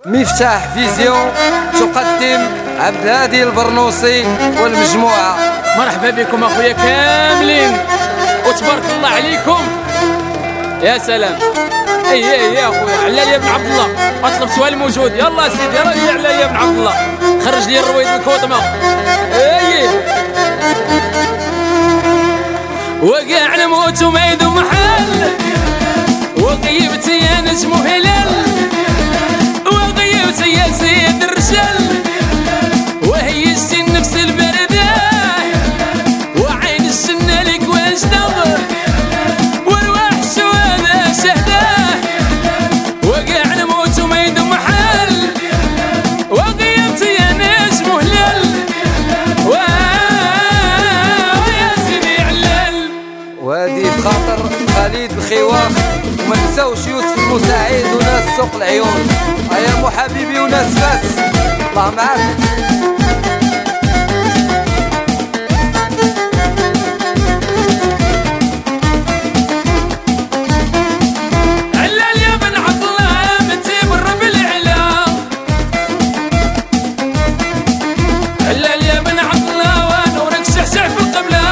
مفتاح فيزيون تقدم عبد الهادي البرنوسي والمجموعة. مرحبا بكم اخويا كاملين وتبارك الله عليكم. يا سلام. اي اخويا علال يا ابن عبد الله، اطلب سؤال موجود. يلا سيدي يلا علال يا ابن عبد الله، خرج لي الرويد الكوطمه. اي وقع نموت وما يدوم محل، وغيبت يا نجم هلال، وغيبت يا سيد الرجال، وهيجت النفس البردة، وعين الجنة لك واجدغ، والوحش وهذا شهده، وقع نموت وما يدوم محل، وغيبت يا نجم هلال، ويا سيدي علال. وهذه بخاطر خالد الخواخ، وما نساوش يوسف المساعد وناس سوق العيون. يا مو حبيبي وناس فاس، الله معاك. علال يا بن عبد الله بنتي بالرب العلا، علال يا بن عبد الله ونورك شعشع في القبله،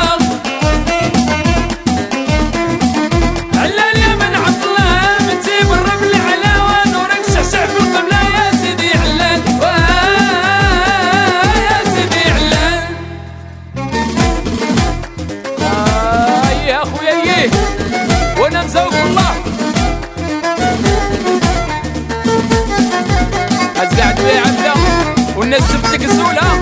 علال يا بن عبد الله بنتي بالرب العلا ونورك شعشع في القبله. يا سيدي علال يا سيدي علال. يا اخويا وانا مزوق الله قاعد يا عبده والناس سبتك الزوله.